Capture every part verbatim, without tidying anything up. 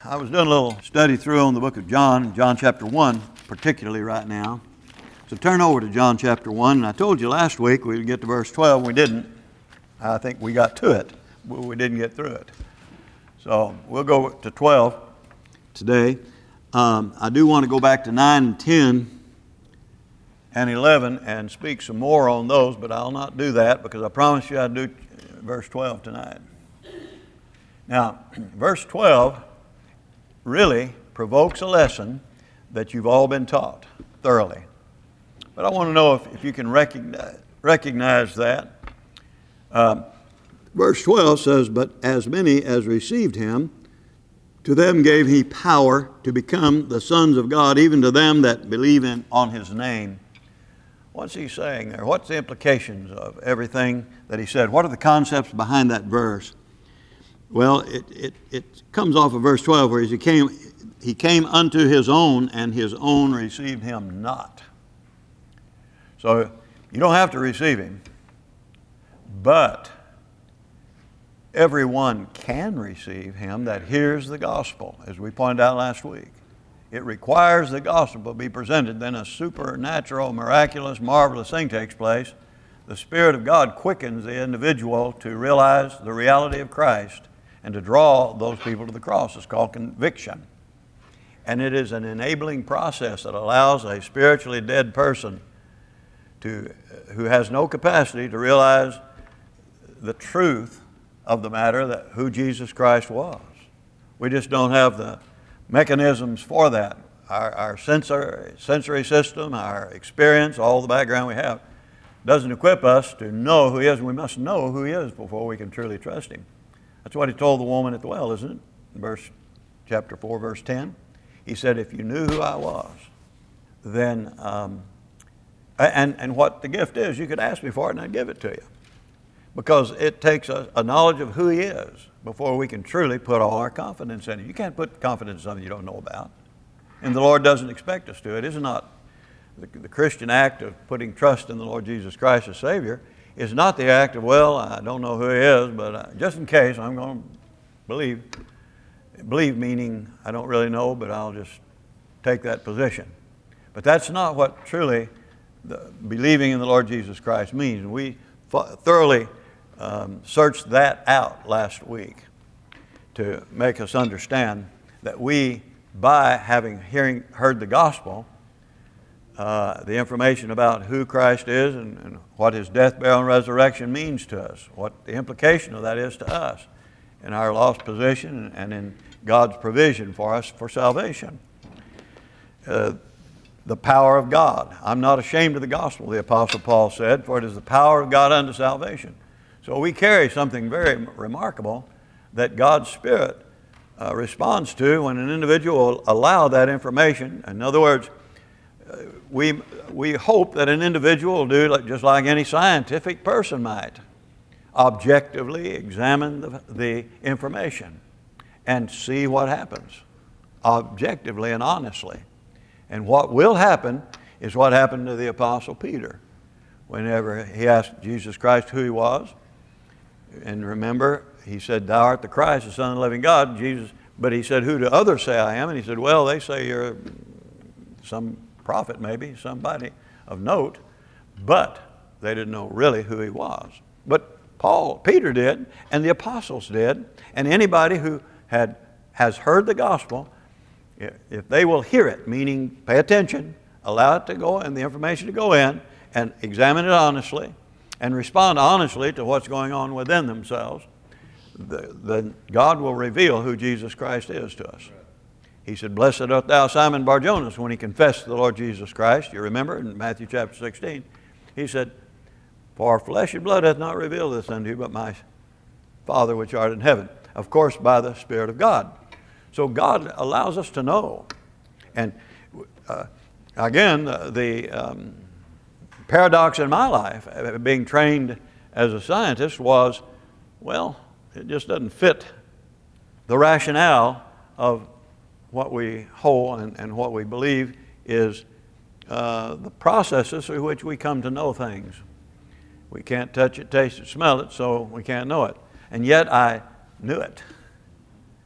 I was doing a little study through on the book of John, John chapter one, particularly right now. So turn over to John chapter one, and I told you last week we would get to verse twelve. We didn't. I think we got to it, but we didn't get through it. So we'll go to twelve today. Um, I do want to go back to nine and ten and eleven and speak some more on those, but I'll not do that because I promised you I'd do verse twelve tonight. Now, verse twelve really provokes a lesson that you've all been taught thoroughly. But I want to know if, if you can recognize, recognize that. Um, verse twelve says, "But as many as received him, to them gave he power to become the sons of God, even to them that believe in on his name." What's he saying there? What's the implications of everything that he said? What are the concepts behind that verse? Well, it, it, it comes off of verse twelve where he came, he came unto his own, and his own received him not. So you don't have to receive him, but everyone can receive him that hears the gospel, as we pointed out last week. It requires the gospel to be presented, then a supernatural, miraculous, marvelous thing takes place. The Spirit of God quickens the individual to realize the reality of Christ and to draw those people to the cross. It's called conviction. And it is an enabling process that allows a spiritually dead person to, who has no capacity to realize the truth of the matter, that who Jesus Christ was. We just don't have the mechanisms for that. Our, our sensor, sensory system, our experience, all the background we have, doesn't equip us to know who he is, and we must know who he is before we can truly trust him. That's what he told the woman at the well, isn't it? In verse, chapter four, verse ten. He said, if you knew who I was, then, um, and, and what the gift is, you could ask me for it and I'd give it to you. Because it takes a, a knowledge of who he is before we can truly put all our confidence in him. You can't put confidence in something you don't know about. And the Lord doesn't expect us to. It is not the, the Christian act of putting trust in the Lord Jesus Christ as Savior. Is not the act of, well, I don't know who he is, but uh, just in case, I'm going to believe. Believe meaning I don't really know, but I'll just take that position. But that's not what truly the believing in the Lord Jesus Christ means. We thoroughly um, searched that out last week to make us understand that we, by having hearing heard the gospel, uh, the information about who Christ is and, and what his death, burial, and resurrection means to us, what the implication of that is to us in our lost position and in God's provision for us for salvation. Uh, the power of God. I'm not ashamed of the gospel, the Apostle Paul said, for it is the power of God unto salvation. So we carry something very remarkable that God's Spirit uh, responds to when an individual will allow that information. In other words, uh, we, we hope that an individual will do like, just like any scientific person might, objectively examine the, the information and see what happens, objectively and honestly. And what will happen is what happened to the Apostle Peter whenever he asked Jesus Christ who he was. And remember, he said, thou art the Christ, the Son of the living God. Jesus, but he said, who do others say I am? And he said, well, they say you're some prophet maybe, somebody of note. But they didn't know really who he was. But Paul, Peter did, and the apostles did, and anybody who had has heard the gospel, if they will hear it, meaning pay attention, allow it to go and the information to go in, and examine it honestly, and respond honestly to what's going on within themselves, then God will reveal who Jesus Christ is to us. He said, blessed art thou, Simon Bar-Jonas, when he confessed the Lord Jesus Christ. You remember in Matthew chapter sixteen, he said, for flesh and blood hath not revealed this unto you, but my Father which art in heaven. Of course, by the Spirit of God. So God allows us to know. And uh, again, uh, the um, paradox in my life, uh, being trained as a scientist, was, well, it just doesn't fit the rationale of what we hold and, and what we believe is uh, the processes through which we come to know things. We can't touch it, taste it, smell it, so we can't know it. And yet I knew it.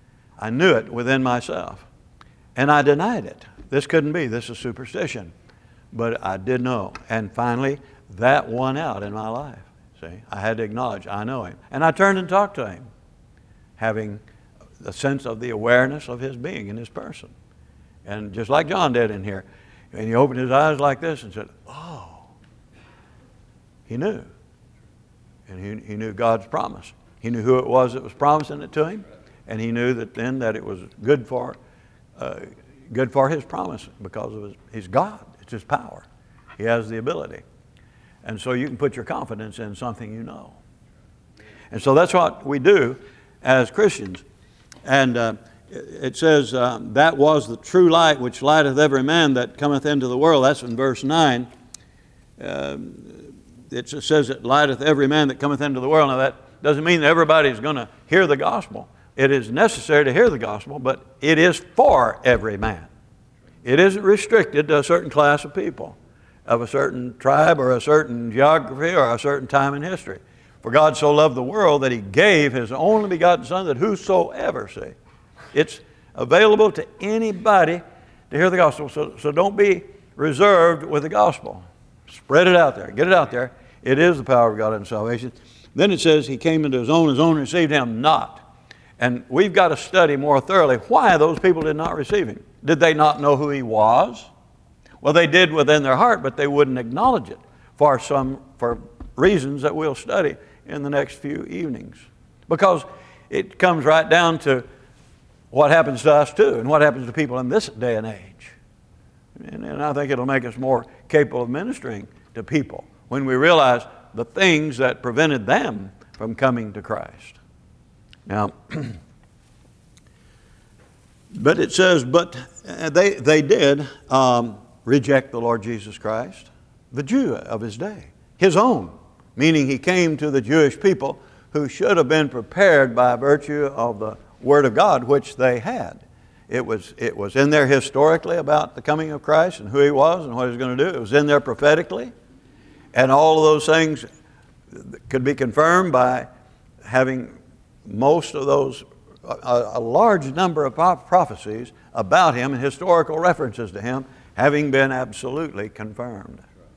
I knew it within myself. And I denied it. This couldn't be. This is superstition. But I did know. And finally, that won out in my life. See, I had to acknowledge, I know Him. And I turned and talked to Him, having a sense of the awareness of His being in His person. And just like John did in here. And he opened his eyes like this and said, oh. He knew. And he, he knew God's promise. He knew who it was that was promising it to him. And he knew that then that it was good for, uh, good for His promise because of his, He's God. It's His power. He has the ability. And so you can put your confidence in something you know. And so that's what we do as Christians. And uh, it says, uh, that was the true light which lighteth every man that cometh into the world. That's in verse nine. Uh, it says it lighteth every man that cometh into the world. Now that doesn't mean that everybody's going to hear the gospel. It is necessary to hear the gospel, but it is for every man. It isn't restricted to a certain class of people, of a certain tribe or a certain geography or a certain time in history. For God so loved the world that He gave His only begotten Son, that whosoever, see, it's available to anybody to hear the gospel. So, so don't be reserved with the gospel. Spread it out there. Get it out there. It is the power of God unto salvation. Then it says He came into His own, His own received Him not. And we've got to study more thoroughly why those people did not receive Him. Did they not know who He was? Well, they did within their heart, but they wouldn't acknowledge it for some for reasons that we'll study in the next few evenings. Because it comes right down to what happens to us too, and what happens to people in this day and age. And, and I think it'll make us more capable of ministering to people when we realize the things that prevented them from coming to Christ. Now, but it says, but they, they did um, reject the Lord Jesus Christ, the Jew of His day, His own, meaning He came to the Jewish people who should have been prepared by virtue of the Word of God, which they had. It was, it was in there historically about the coming of Christ and who He was and what He was going to do. It was in there prophetically. And all of those things could be confirmed by having most of those, a, a large number of prophecies about Him and historical references to Him having been absolutely confirmed.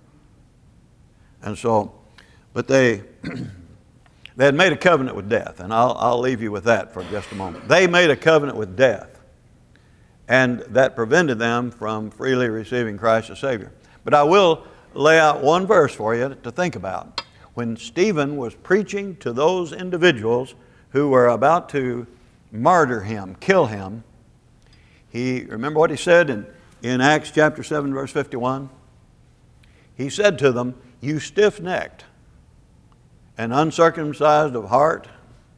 And so, but they, they had made a covenant with death, and I'll, I'll leave you with that for just a moment. They made a covenant with death, and that prevented them from freely receiving Christ as Savior. But I will lay out one verse for you to think about. When Stephen was preaching to those individuals who were about to martyr him, kill him, he, remember what he said in, in Acts chapter seven, verse fifty-one? He said to them, you stiff-necked and uncircumcised of heart,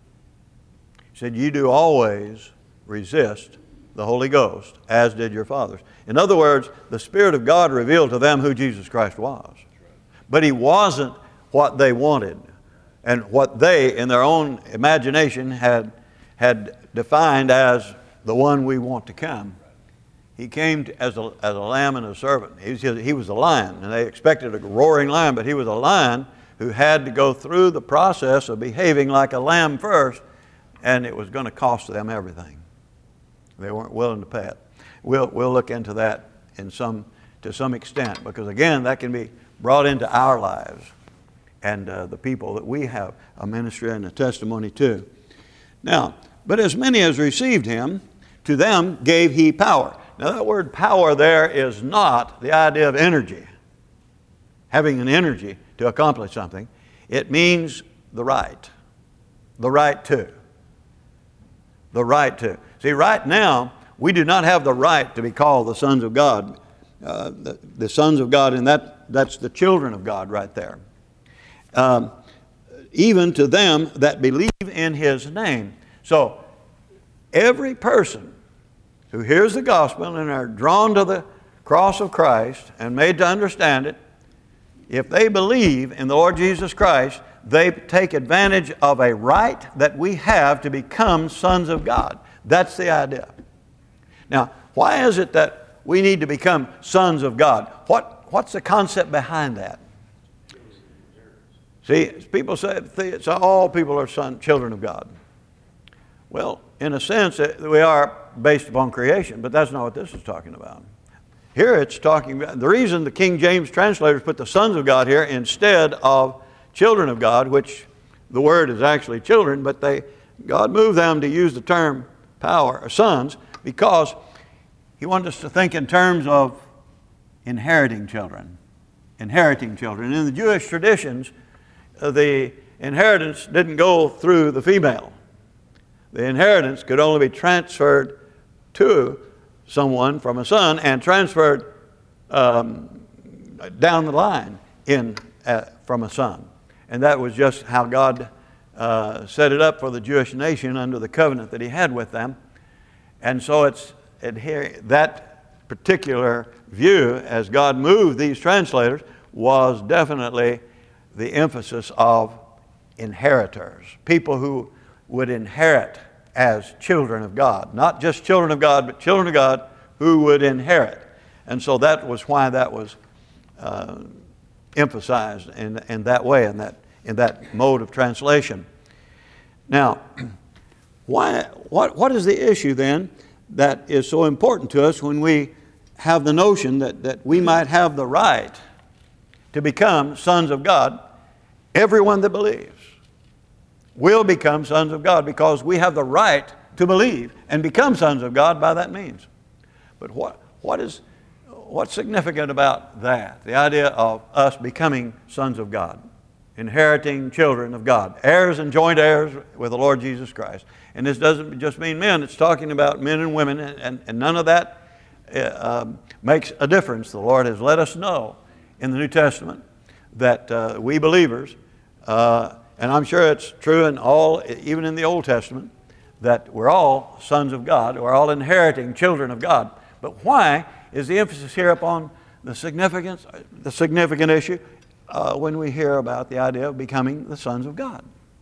he said, you do always resist the Holy Ghost, as did your fathers. In other words, the Spirit of God revealed to them who Jesus Christ was. But He wasn't what they wanted and what they, in their own imagination, had, had defined as the one we want to come. He came to, as, a, as a lamb and a servant. He was, he was a lion, and they expected a roaring lion, but He was a lion who had to go through the process of behaving like a lamb first, and it was going to cost them everything. They weren't willing to pay it. We'll, we'll look into that in some, to some extent, because again, that can be brought into our lives and uh, the people that we have a ministry and a testimony to. Now, but as many as received Him, to them gave He power. Now that word power there is not the idea of energy, having an energy to accomplish something. It means the right, the right to, the right to. See, right now, we do not have the right to be called the sons of God. Uh, the, the sons of God, and that, that's the children of God right there. Um, even to them that believe in His name. So, every person who hears the gospel and are drawn to the cross of Christ and made to understand it, if they believe in the Lord Jesus Christ, they take advantage of a right that we have to become sons of God. That's the idea. Now, why is it that we need to become sons of God? What, what's the concept behind that? See, people say it's all people are son, children of God. Well, in a sense, we are based upon creation, but that's not what this is talking about. Here it's talking about, the reason the King James translators put the sons of God here instead of children of God, which the word is actually children, but they, God moved them to use the term power, or sons, because He wanted us to think in terms of inheriting children. Inheriting children. In the Jewish traditions, uh, the inheritance didn't go through the female. The inheritance could only be transferred to someone from a son and transferred um, down the line in, uh, from a son. And that was just how God uh, set it up for the Jewish nation under the covenant that He had with them. And so it's adhere, that particular view, as God moved these translators, was definitely the emphasis of inheritors, people who would inherit as children of God. Not just children of God, but children of God who would inherit. And so that was why that was uh, emphasized in, in that way, in that, in that mode of translation. Now, why, what, what is the issue then that is so important to us when we have the notion that, that we might have the right to become sons of God? Everyone that believes will become sons of God because we have the right to believe and become sons of God by that means. But what, what is, what's significant about that? The idea of us becoming sons of God, inheriting children of God, heirs and joint heirs with the Lord Jesus Christ. And this doesn't just mean men, it's talking about men and women, and, and, and none of that uh, um, makes a difference. The Lord has let us know in the New Testament that uh, we believers, uh, and I'm sure it's true in all, even in the Old Testament, that we're all sons of God, we're all inheriting children of God. But why is the emphasis here upon the significance, the significant issue uh, when we hear about the idea of becoming the sons of God?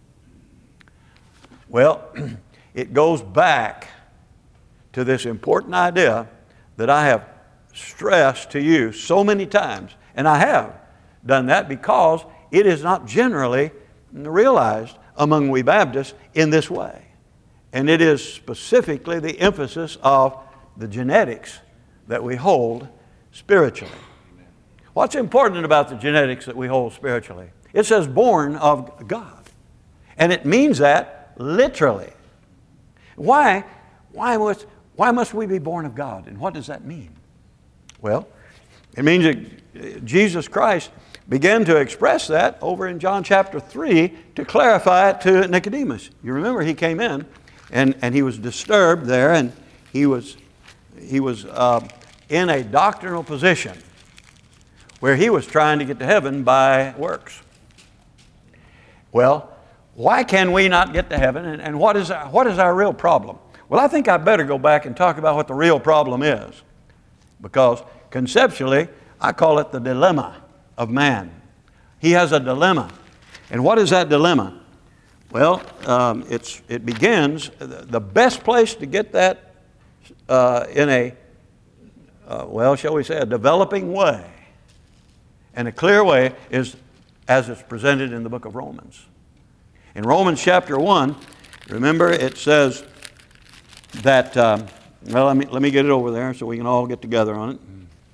Well, it goes back to this important idea that I have stressed to you so many times, and I have done that because it is not generally realized among we Baptists in this way. And it is specifically the emphasis of the genetics that we hold spiritually. What's important about the genetics that we hold spiritually? It says born of God. And it means that literally. Why? Why must, why must we be born of God? And what does that mean? Well, it means that Jesus Christ began to express that over in John chapter three to clarify it to Nicodemus. You remember he came in and, and he was disturbed there, and he was, he was uh, in a doctrinal position where he was trying to get to heaven by works. Well, why can we not get to heaven, and, and what is our, what is our real problem? Well, I think I better go back and talk about what the real problem is, because conceptually I call it the dilemma of man. He has a dilemma. And what is that dilemma? Well, um, it's, it begins, the best place to get that uh, in a, uh, well, shall we say, a developing way and a clear way is as it's presented in the book of Romans. In Romans chapter one, remember it says that, um, well, let me, let me get it over there so we can all get together on it.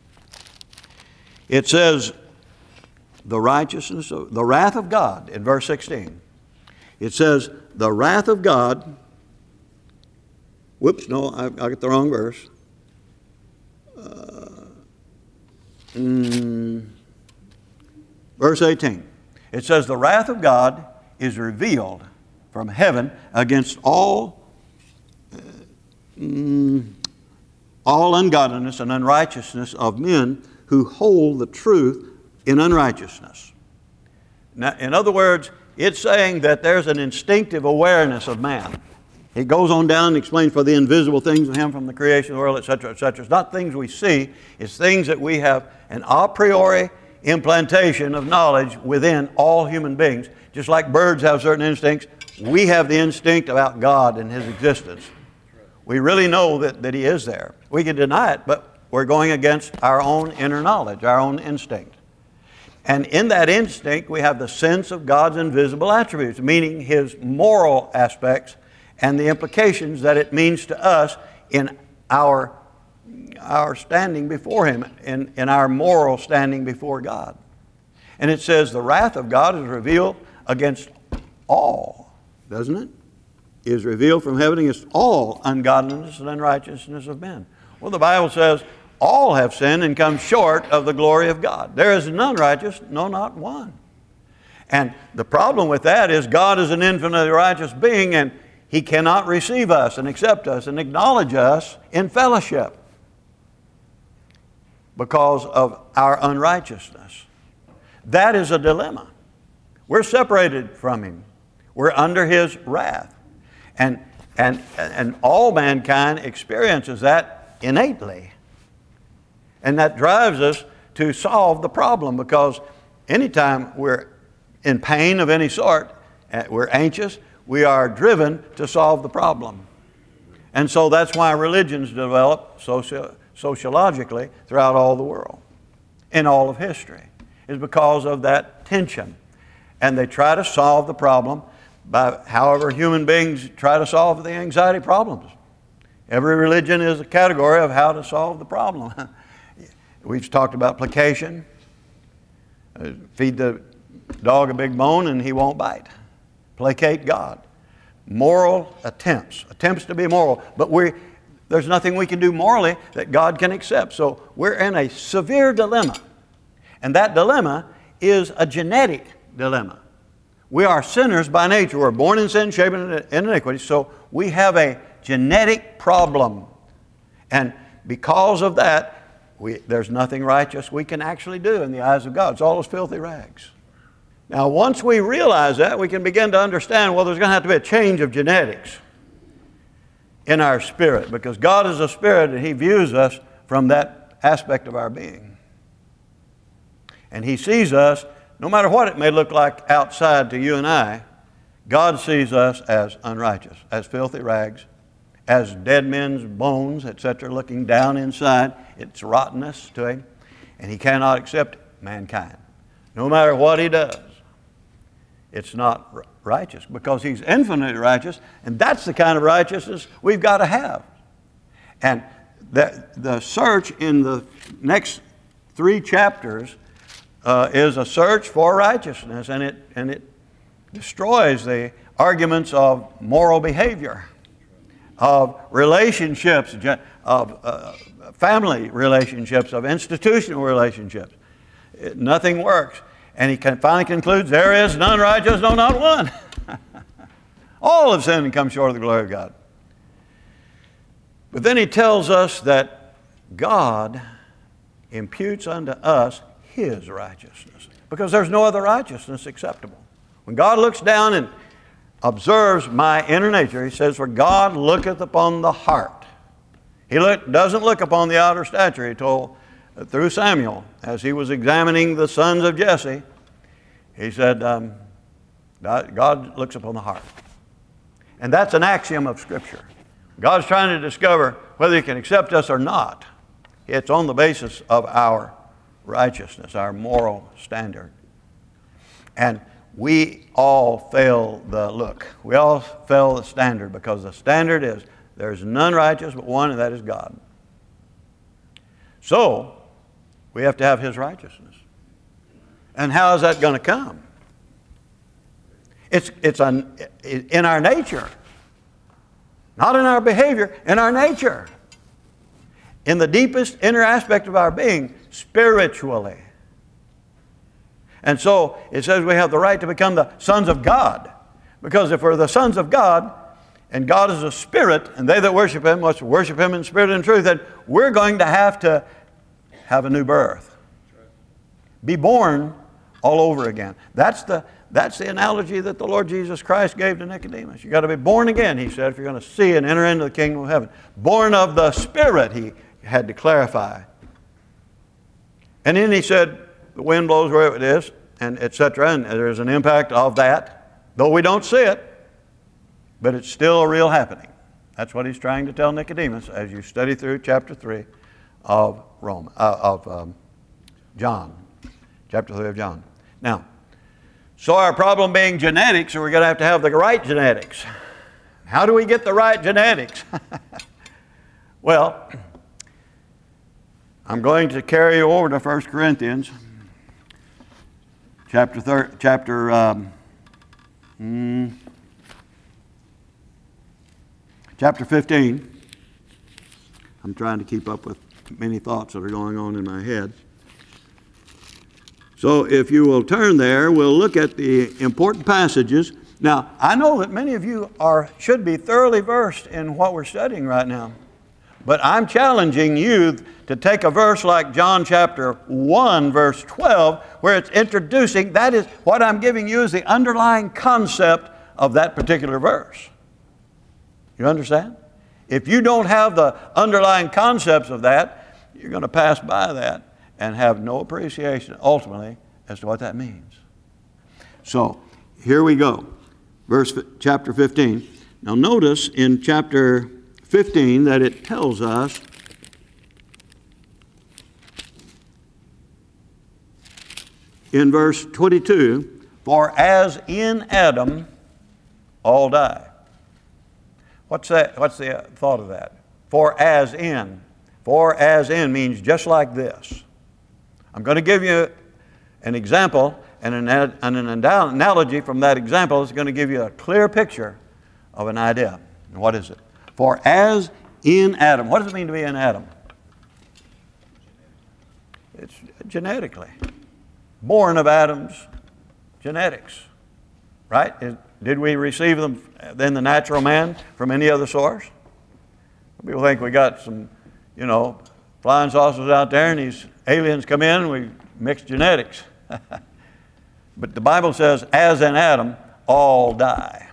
It says, the righteousness, of, the wrath of God, in verse sixteen. It says, the wrath of God, whoops, no, I, I got the wrong verse. Uh, mm, verse eighteen. It says, the wrath of God is revealed from heaven against all, uh, mm, all ungodliness and unrighteousness of men who hold the truth in unrighteousness. Now, in other words, it's saying that there's an instinctive awareness of man. It goes on down and explains, for the invisible things of Him from the creation of the world, et cetera, et cetera. It's not things we see. It's things that we have an a priori implantation of knowledge within all human beings. Just like birds have certain instincts, we have the instinct about God and His existence. We really know that, that He is there. We can deny it, but we're going against our own inner knowledge, our own instinct. And in that instinct, we have the sense of God's invisible attributes, meaning His moral aspects and the implications that it means to us in our, our standing before Him, in, in our moral standing before God. And it says the wrath of God is revealed against all, doesn't it? Is revealed from heaven against all ungodliness and unrighteousness of men. Well, the Bible says all have sinned and come short of the glory of God. There is none righteous, no, not one. And the problem with that is God is an infinitely righteous being, and He cannot receive us and accept us and acknowledge us in fellowship because of our unrighteousness. That is a dilemma. We're separated from Him. We're under His wrath. And, and, and all mankind experiences that innately. And that drives us to solve the problem, because anytime we're in pain of any sort, we're anxious, we are driven to solve the problem. And so that's why religions develop socio- sociologically throughout all the world, in all of history, is because of that tension. And they try to solve the problem by however human beings try to solve the anxiety problems. Every religion is a category of how to solve the problem. We've talked about placation. Uh, feed the dog a big bone and he won't bite. Placate God. Moral attempts, attempts to be moral. But we, there's nothing we can do morally that God can accept. So we're in a severe dilemma. And that dilemma is a genetic dilemma. We are sinners by nature. We're born in sin, shapen in iniquity. So we have a genetic problem. And because of that, we, there's nothing righteous we can actually do in the eyes of God. It's all those filthy rags. Now, once we realize that, we can begin to understand, well, there's going to have to be a change of genetics in our spirit, because God is a spirit and He views us from that aspect of our being. And He sees us, no matter what it may look like outside to you and I, God sees us as unrighteous, as filthy rags, as dead men's bones, et cetera, looking down inside. It's rottenness to Him, and He cannot accept mankind. No matter what He does, it's not righteous, because He's infinitely righteous, and that's the kind of righteousness we've got to have. And the, the search in the next three chapters uh, is a search for righteousness, and it, and it destroys the arguments of moral behavior, of relationships, of uh, family relationships, of institutional relationships. It, nothing works. And he can finally concludes, there is none righteous, no, not one. All have sinned and come short of the glory of God. But then he tells us that God imputes unto us His righteousness, because there's no other righteousness acceptable. When God looks down and observes my inner nature, He says, for God looketh upon the heart. He look, doesn't look upon the outer stature. He told through Samuel, as he was examining the sons of Jesse, he said, um, God looks upon the heart. And that's an axiom of Scripture. God's trying to discover whether He can accept us or not. It's on the basis of our righteousness, our moral standard. And we all fail the look. We all fail the standard, because the standard is there's none righteous but one, and that is God. So, we have to have His righteousness. And how is that going to come? It's, it's un, in our nature. Not in our behavior, in our nature. In the deepest inner aspect of our being, spiritually. And so, it says we have the right to become the sons of God. Because if we're the sons of God, and God is a spirit, and they that worship Him must worship Him in spirit and truth, then we're going to have to have a new birth. Be born all over again. That's the, that's the analogy that the Lord Jesus Christ gave to Nicodemus. You've got to be born again, He said, if you're going to see and enter into the kingdom of heaven. Born of the Spirit, He had to clarify. And then He said, the wind blows wherever it is, and et cetera, and there's an impact of that, though we don't see it, but it's still a real happening. That's what He's trying to tell Nicodemus as you study through chapter three of Rome, uh, of um, John, chapter three of John. Now, so our problem being genetics, so we're going to have to have the right genetics. How do we get the right genetics? Well, I'm going to carry you over to First Corinthians, chapter thir- chapter um, mm, chapter fifteen. I'm trying to keep up with many thoughts that are going on in my head. So if you will turn there, we'll look at the important passages. Now, I know that many of you are should be thoroughly versed in what we're studying right now. But I'm challenging you to take a verse like John chapter one, verse twelve, where it's introducing, that is, what I'm giving you is the underlying concept of that particular verse. You understand? If you don't have the underlying concepts of that, you're going to pass by that and have no appreciation ultimately as to what that means. So, here we go. Verse chapter fifteen. Now notice in chapter fifteen that it tells us in verse twenty-two, for as in Adam all die. What's that? What's the thought of that? For as in. For as in means just like this. I'm going to give you an example and an, an analogy from that example that's going to give you a clear picture of an idea. And what is it? For as in Adam. What does it mean to be in Adam? It's genetically. Born of Adam's genetics. Right? Did we receive them then the natural man from any other source? People think we got some, you know, flying saucers out there and these aliens come in and we mix genetics. But the Bible says, as in Adam, all die.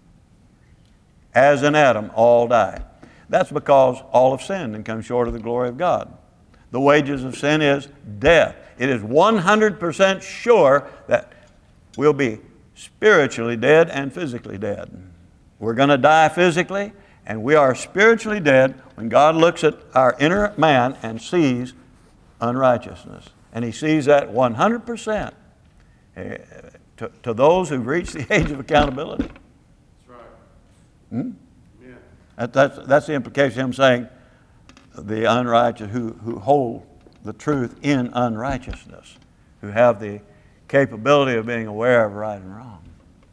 As in Adam, all die. That's because all have sinned and come short of the glory of God. The wages of sin is death. It is one hundred percent sure that we'll be spiritually dead and physically dead. We're going to die physically, and we are spiritually dead when God looks at our inner man and sees unrighteousness. And He sees that one hundred percent to, to those who've reached the age of accountability. That's right. Hmm? Yeah. That, that's, that's the implication of Him saying the unrighteous who, who hold the truth in unrighteousness, who have the capability of being aware of right and wrong.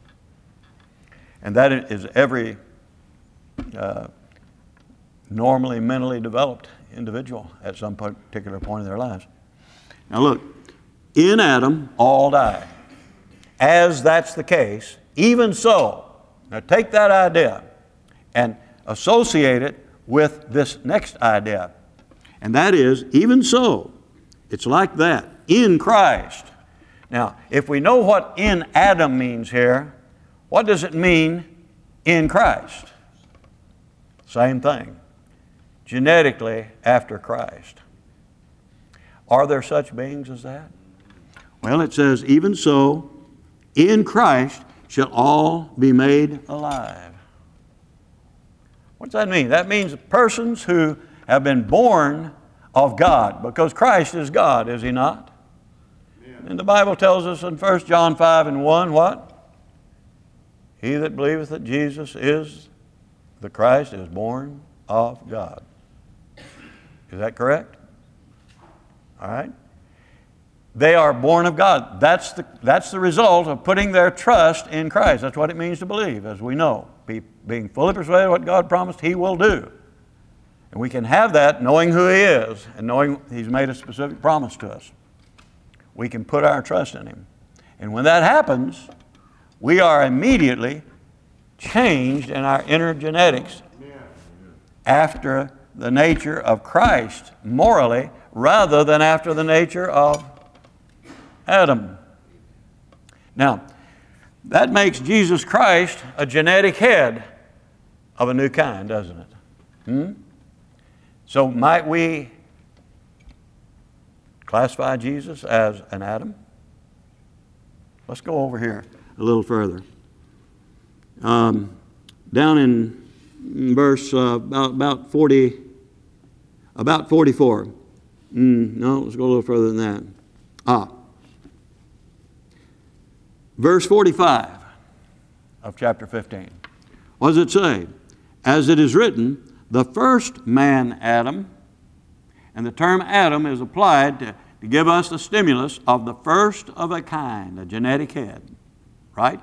And that is every uh, normally mentally developed individual at some particular point in their lives. Now look, in Adam all die. As that's the case, even so, now take that idea and associate it with this next idea. And that is, even so, it's like that, in Christ. Now, if we know what in Adam means here, what does it mean in Christ? Same thing. Genetically after Christ. Are there such beings as that? Well, it says, even so, in Christ shall all be made alive. What does that mean? That means persons who have been born of God, because Christ is God, is He not? And the Bible tells us in First John five and one, what? He that believeth that Jesus is the Christ is born of God. Is that correct? All right. They are born of God. That's the, that's the result of putting their trust in Christ. That's what it means to believe, as we know. Be, being fully persuaded what God promised He will do. And we can have that knowing who He is and knowing He's made a specific promise to us. We can put our trust in Him. And when that happens, we are immediately changed in our inner genetics after the nature of Christ morally rather than after the nature of Adam. Now, that makes Jesus Christ a genetic head of a new kind, doesn't it? Hmm? So might we classify Jesus as an Adam? Let's go over here a little further. Um, down in verse uh, about, about forty, about forty-four. Mm, no, let's go a little further than that. Ah. Verse forty-five of chapter fifteen. What does it say? as it is written, the first man, Adam, and the term Adam is applied to, to give us the stimulus of the first of a kind, a genetic head, right?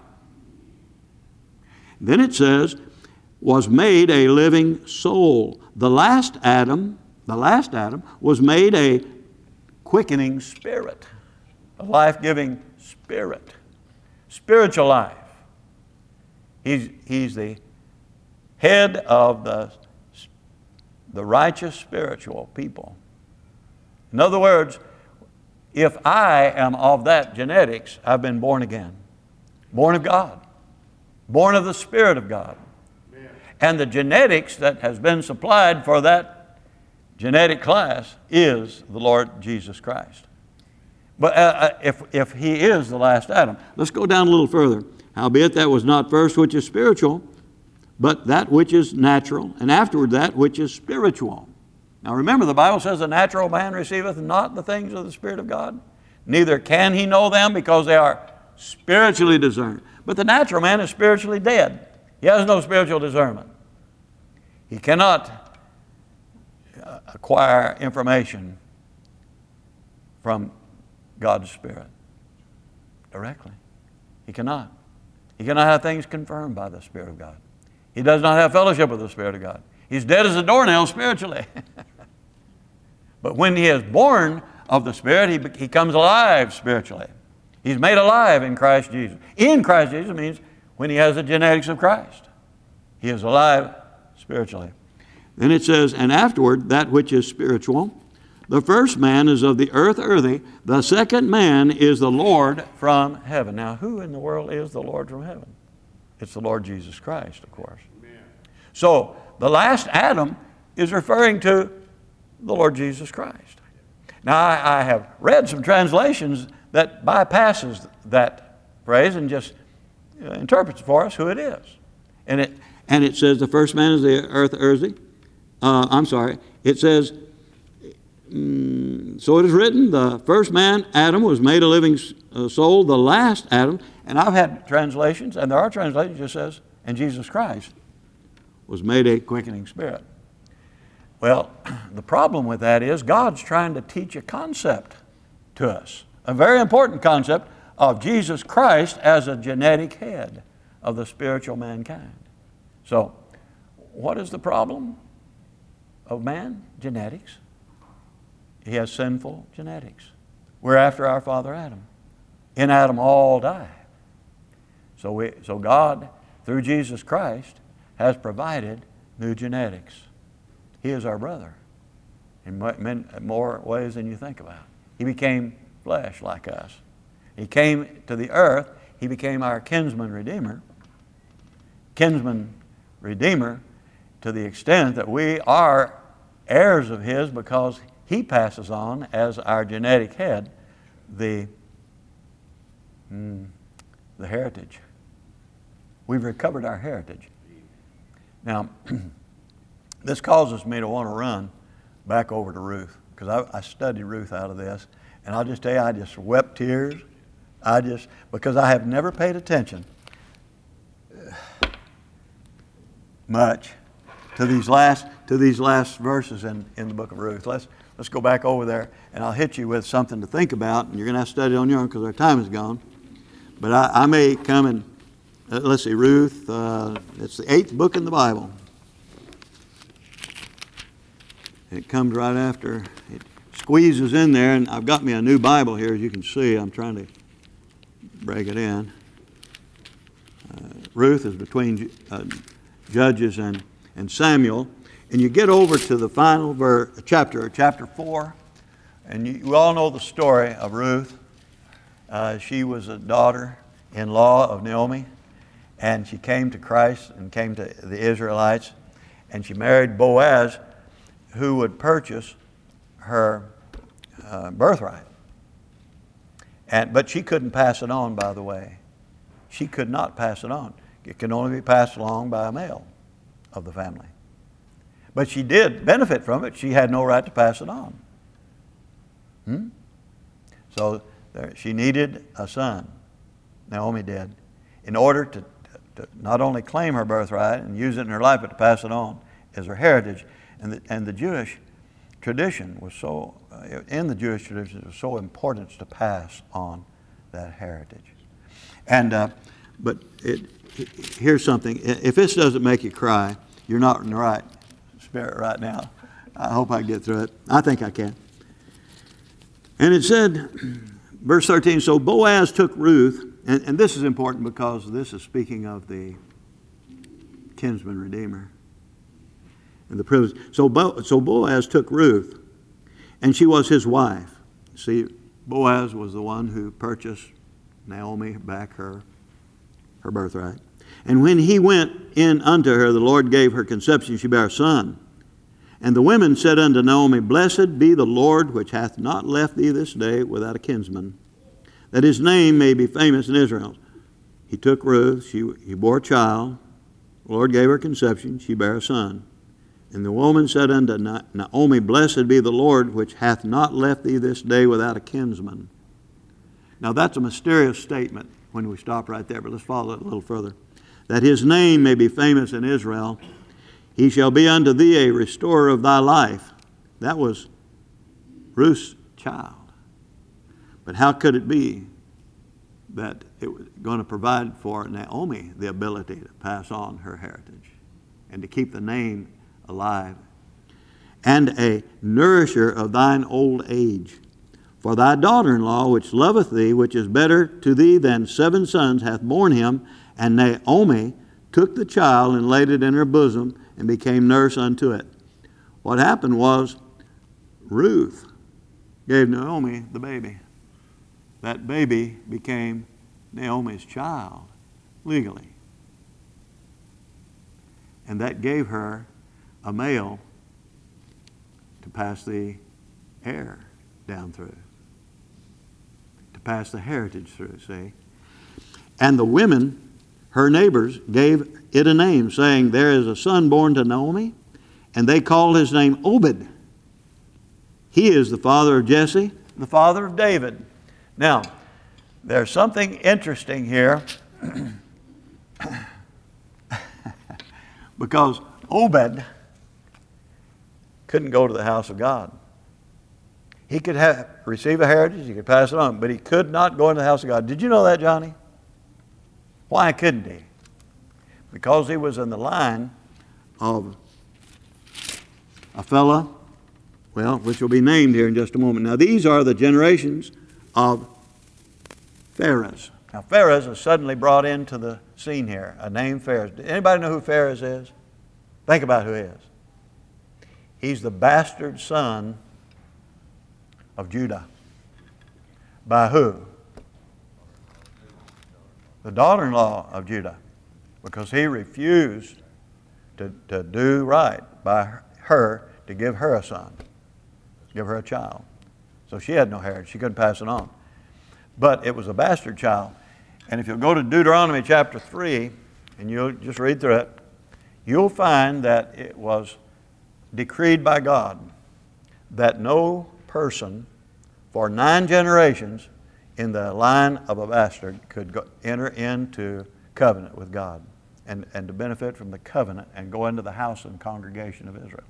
Then it says, was made a living soul. The last Adam, the last Adam was made a quickening spirit, a life-giving spirit, spiritual life. He's, he's the head of the, the righteous spiritual people. In other words, if I am of that genetics, I've been born again, born of God, born of the Spirit of God. Amen. And the genetics that has been supplied for that genetic class is the Lord Jesus Christ. But uh, if, if He is the last Adam, let's go down a little further. Howbeit that was not first which is spiritual, but that which is natural, and afterward that which is spiritual. Now remember, the Bible says, the natural man receiveth not the things of the Spirit of God, neither can he know them, because they are spiritually discerned. But the natural man is spiritually dead. He has no spiritual discernment. He cannot acquire information from God's Spirit directly. He cannot. He cannot have things confirmed by the Spirit of God. He does not have fellowship with the Spirit of God. He's dead as a doornail spiritually. But when he is born of the Spirit, he, he comes alive spiritually. He's made alive in Christ Jesus. In Christ Jesus means when he has the genetics of Christ. He is alive spiritually. Then it says, and afterward that which is spiritual. The first man is of the earth earthy. The second man is the Lord from heaven. Now, who in the world is the Lord from heaven? It's the Lord Jesus Christ, of course. Amen. So, the last Adam is referring to the Lord Jesus Christ. Now, I, I have read some translations that bypasses that phrase and just uh, interprets for us who it is. And it, and it says the first man is the earth earthy. Uh, I'm sorry. It says, mm, so it is written, the first man, Adam, was made a living uh, soul. The last Adam, and I've had translations, and there are translations that just says, and Jesus Christ was made a quickening spirit. Well, the problem with that is God's trying to teach a concept to us, a very important concept of Jesus Christ as a genetic head of the spiritual mankind. So, what is the problem of man? Genetics. He has sinful genetics. We're after our father Adam. In Adam all die. So, we, so God, through Jesus Christ, has provided new genetics. He is our brother in more ways than you think about. He became flesh like us. He came to the earth. He became our kinsman redeemer. Kinsman redeemer to the extent that we are heirs of His, because He passes on as our genetic head the, mm, the heritage. We've recovered our heritage. Now, this causes me to want to run back over to Ruth, because I, I studied Ruth out of this, and I'll just tell you, I just wept tears. I just, because I have never paid attention much to these last to these last verses in, in the book of Ruth. Let's let's go back over there, and I'll hit you with something to think about, and you're going to have to study on your own because our time is gone. But I, I may come and uh, let's see, Ruth. Uh, it's the eighth book in the Bible. It comes right after. It squeezes in there, and I've got me a new Bible here, as you can see. I'm trying to break it in. Uh, Ruth is between uh, Judges and, and Samuel. And you get over to the final ver- chapter, chapter four, and you, you all know the story of Ruth. Uh, she was a daughter-in-law of Naomi, and she came to Christ and came to the Israelites, and she married Boaz, who would purchase her uh, birthright. And, but she couldn't pass it on, by the way. She could not pass it on. It can only be passed along by a male of the family. But she did benefit from it. She had no right to pass it on. Hmm? So there, she needed a son, Naomi did, in order to, to not only claim her birthright and use it in her life, but to pass it on as her heritage. And the, and the Jewish tradition was so, uh, in the Jewish tradition, it was so important to pass on that heritage. And, uh, but it, it, here's something. If this doesn't make you cry, you're not in the right spirit right now. I hope I get through it. I think I can. And it said, verse thirteen, so Boaz took Ruth, and, and this is important because this is speaking of the kinsman redeemer and the privilege. So, Bo, so Boaz took Ruth, and she was his wife. See, Boaz was the one who purchased Naomi back her, her birthright. And when he went in unto her, the Lord gave her conception, she bare a son. And the women said unto Naomi, Blessed be the Lord, which hath not left thee this day without a kinsman, that his name may be famous in Israel. He took Ruth, she, he bore a child. The Lord gave her conception, she bare a son. And the woman said unto Naomi, Blessed be the Lord, which hath not left thee this day without a kinsman. Now that's a mysterious statement when we stop right there, but let's follow it a little further. That his name may be famous in Israel. He shall be unto thee a restorer of thy life. That was Ruth's child. But how could it be that it was going to provide for Naomi the ability to pass on her heritage and to keep the name alive? And a nourisher of thine old age. For thy daughter-in-law, which loveth thee, which is better to thee than seven sons, hath borne him. And Naomi took the child and laid it in her bosom and became nurse unto it. What happened was Ruth gave Naomi the baby. That baby became Naomi's child legally. And that gave her a male to pass the heir down through, to pass the heritage through, see? And the women, her neighbors, gave it a name, saying, There is a son born to Naomi, and they called his name Obed. He is the father of Jesse, the father of David. Now, there's something interesting here because Obed couldn't go to the house of God. He could have, receive a heritage, he could pass it on, but he could not go into the house of God. Did you know that, Johnny? Why couldn't he? Because he was in the line of a fella, well, which will be named here in just a moment. Now, these are the generations of Pharez. Now, Pharez is suddenly brought into the scene here, a name Pharez. Does anybody know who Pharez is? Think about who he is. He's the bastard son of Judah. By who? The daughter-in-law of Judah, because he refused to, to do right by her to give her a son, give her a child. So she had no heritage. She couldn't pass it on. But it was a bastard child. And if you'll go to Deuteronomy chapter three, and you'll just read through it, you'll find that it was decreed by God that no person for nine generations in the line of a bastard could go, enter into covenant with God and, and to benefit from the covenant and go into the house and congregation of Israel.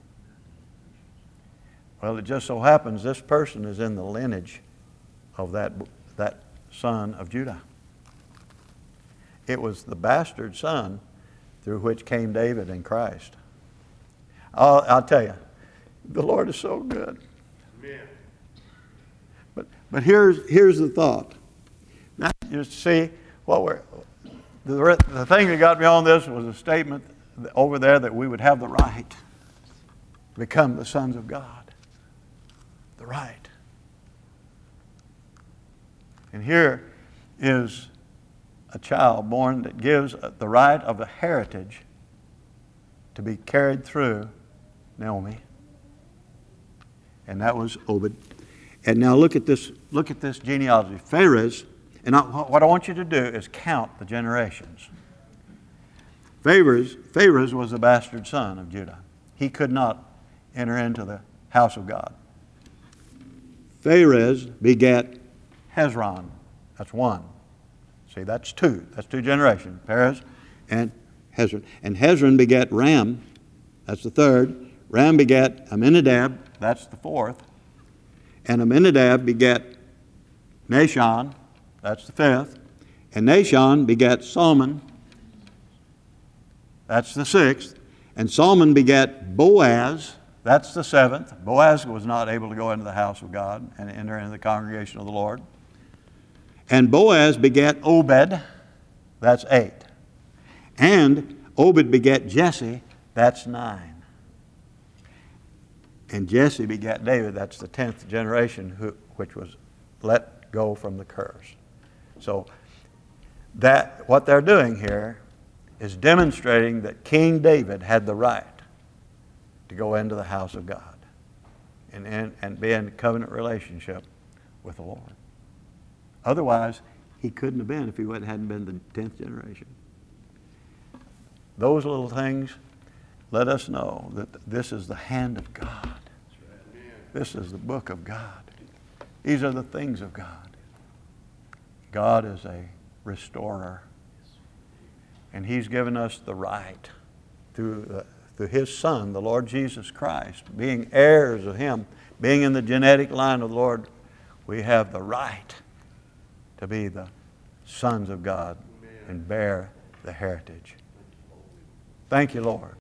Well, it just so happens this person is in the lineage of that, that son of Judah. It was the bastard son through which came David and Christ. I'll, I'll tell you, the Lord is so good. Amen. But, but here's, here's the thought. Now, you see, what we're, the, the thing that got me on this was a statement over there that we would have the right to become the sons of God. The right. And here is a child born that gives the right of a heritage to be carried through Naomi. And that was Obed. And now look at this, look at this genealogy. Pharez, and I, what I want you to do is count the generations. Pharez, Pharez was the bastard son of Judah. He could not enter into the house of God. Pharez begat Hezron. That's one. See, that's two. That's two generations. Perez and Hezron. And Hezron begat Ram, that's the third. Ram begat Amminadab, that's the fourth. And Amminadab begat Nashon, that's the fifth. And Nashon begat Salmon, that's the sixth. And Salmon begat Boaz, that's the seventh. Boaz was not able to go into the house of God and enter into the congregation of the Lord. And Boaz begat Obed, that's eight. And Obed begat Jesse, that's nine. And Jesse begat David, that's the tenth generation, who, which was let go from the curse. So that what they're doing here is demonstrating that King David had the right to go into the house of God and, and, and be in covenant relationship with the Lord. Otherwise, he couldn't have been if he hadn't been the tenth generation. Those little things let us know that this is the hand of God. This is the book of God. These are the things of God. God is a restorer. And He's given us the right through, the, through His Son, the Lord Jesus Christ, being heirs of Him, being in the genetic line of the Lord, we have the right to be the sons of God and bear the heritage. Thank you, Lord.